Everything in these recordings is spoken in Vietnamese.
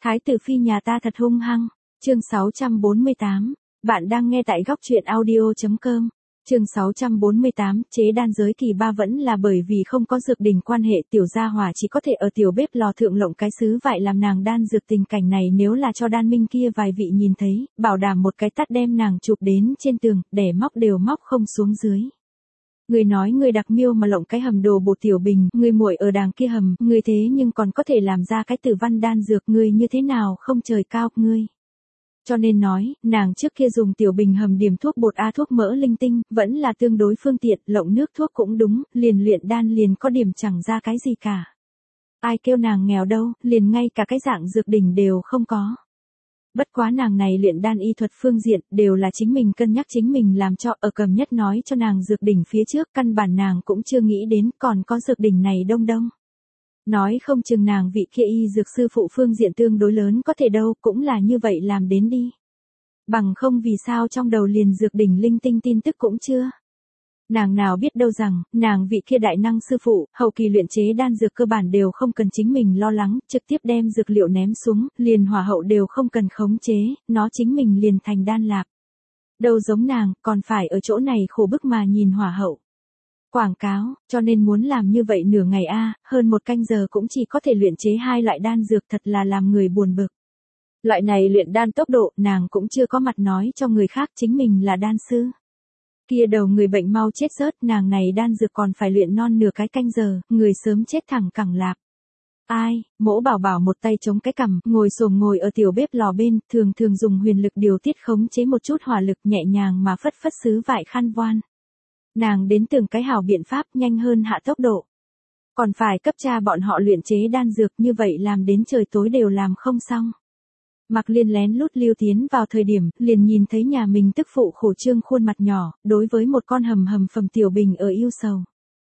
Thái tử phi nhà ta thật hung hăng. Chương 648. Bạn đang nghe tại góc truyện audio.com. Chương 648, chế đan giới kỳ 3 vẫn là bởi vì không có dược đỉnh quan hệ, tiểu gia hỏa chỉ có thể ở tiểu bếp lò thượng lộng cái sứ vải làm nàng đan dược. Tình cảnh này nếu là cho Đan Minh kia vài vị nhìn thấy, bảo đảm một cái tát đem nàng chụp đến trên tường, để móc đều móc không xuống dưới. Người nói người đặc miêu mà lộng cái hầm đồ bột tiểu bình, người muội ở đàng kia hầm, người thế nhưng còn có thể làm ra cái tử văn đan dược, người như thế nào không trời cao, ngươi. Cho nên nói, nàng trước kia dùng tiểu bình hầm điểm thuốc bột thuốc mỡ linh tinh, vẫn là tương đối phương tiện, lộng nước thuốc cũng đúng, liền luyện đan liền có điểm chẳng ra cái gì cả. Ai kêu nàng nghèo đâu, liền ngay cả cái dạng dược đỉnh đều không có. Bất quá nàng này luyện đan y thuật phương diện, đều là chính mình cân nhắc chính mình làm cho, ở Cầm Nhất nói cho nàng dược đỉnh phía trước, căn bản nàng cũng chưa nghĩ đến còn có dược đỉnh này đông đông. Nói không chừng nàng vị kia y dược sư phụ phương diện tương đối lớn có thể đâu, cũng là như vậy làm đến đi. Bằng không vì sao trong đầu liền dược đỉnh linh tinh tin tức cũng chưa. Nàng nào biết đâu rằng, nàng vị kia đại năng sư phụ, hậu kỳ luyện chế đan dược cơ bản đều không cần chính mình lo lắng, trực tiếp đem dược liệu ném xuống, liền hỏa hậu đều không cần khống chế, nó chính mình liền thành đan lạp. Đâu giống nàng, còn phải ở chỗ này khổ bức mà nhìn hỏa hậu. Quảng cáo, cho nên muốn làm như vậy nửa ngày hơn một canh giờ cũng chỉ có thể luyện chế 2 loại đan dược, thật là làm người buồn bực. Loại này luyện đan tốc độ, nàng cũng chưa có mặt nói cho người khác chính mình là đan sư. Kia đầu người bệnh mau chết rớt, nàng này đan dược còn phải luyện non nửa cái canh giờ, người sớm chết thẳng cẳng lạp. Ai, Mỗ Bảo Bảo một tay chống cái cằm, ngồi ở tiểu bếp lò bên, thường dùng huyền lực điều tiết khống chế một chút hỏa lực, nhẹ nhàng mà phất phất sứ vải khăn voan. Nàng đến từng cái hảo biện pháp nhanh hơn hạ tốc độ. Còn phải cấp cha bọn họ luyện chế đan dược, như vậy làm đến trời tối đều làm không xong. Mạc Liên lén lút lưu tiến vào thời điểm, liền nhìn thấy nhà mình tức phụ khổ trương khuôn mặt nhỏ, đối với một con hầm phẩm tiểu bình ở yêu sầu.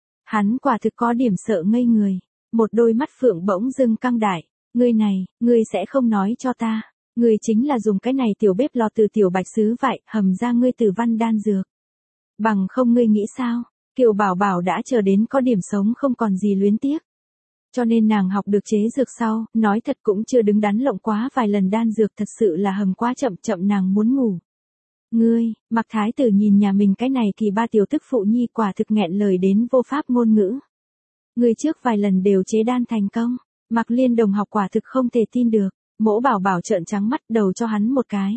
Hắn quả thực có điểm sợ ngây người, một đôi mắt phượng bỗng dưng căng đại, ngươi này, ngươi sẽ không nói cho ta, ngươi chính là dùng cái này tiểu bếp lò từ tiểu bạch sứ vải, hầm ra ngươi tử văn đan dược. Bằng không ngươi nghĩ sao, Kiều Bảo Bảo đã chờ đến có điểm sống không còn gì luyến tiếc. Cho nên nàng học được chế dược sau, nói thật cũng chưa đứng đắn lộng quá vài lần đan dược, thật sự là hầm quá chậm nàng muốn ngủ. Ngươi, Mạc Thái tử nhìn nhà mình cái này kỳ 3 tiểu tức phụ nhi quả thực nghẹn lời đến vô pháp ngôn ngữ. Ngươi trước vài lần đều chế đan thành công, Mạc Liên đồng học quả thực không thể tin được, Mỗ Bảo Bảo trợn trắng mắt đầu cho hắn một cái.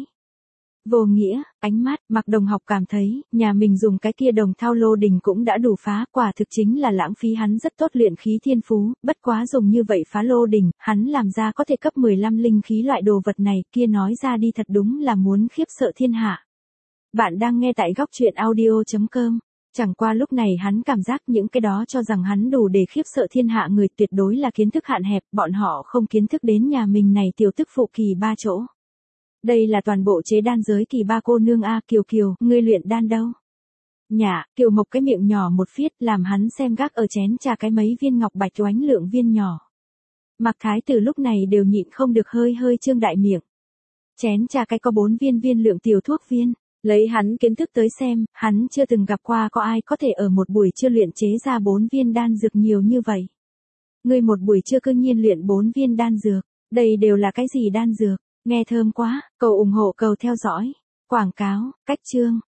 Vô nghĩa, ánh mắt, Mạc đồng học cảm thấy, nhà mình dùng cái kia đồng thao lô đình cũng đã đủ phá, quả thực chính là lãng phí hắn rất tốt luyện khí thiên phú, bất quá dùng như vậy phá lô đình, hắn làm ra có thể cấp 15 linh khí loại đồ vật này, kia nói ra đi thật đúng là muốn khiếp sợ thiên hạ. Bạn đang nghe tại góc truyện audio.com. Chẳng qua lúc này hắn cảm giác những cái đó cho rằng hắn đủ để khiếp sợ thiên hạ người tuyệt đối là kiến thức hạn hẹp, bọn họ không kiến thức đến nhà mình này tiểu tức phụ kỳ 3 chỗ. Đây là toàn bộ chế đan giới kỳ 3 cô nương Kiều, ngươi luyện đan đâu? Nhả, Kiều Mộc cái miệng nhỏ một phiết làm hắn xem gác ở chén trà cái mấy viên ngọc bạch oánh lượng viên nhỏ. Mạc Thái tử lúc này đều nhịn không được hơi trương đại miệng. Chén trà cái có 4 viên lượng tiểu thuốc viên, lấy hắn kiến thức tới xem, hắn chưa từng gặp qua có ai có thể ở một buổi trưa luyện chế ra 4 viên đan dược nhiều như vậy. Ngươi một buổi trưa cư nhiên luyện 4 viên đan dược, đây đều là cái gì đan dược? Nghe thơm quá, cầu ủng hộ cầu theo dõi. Quảng cáo, cách chương.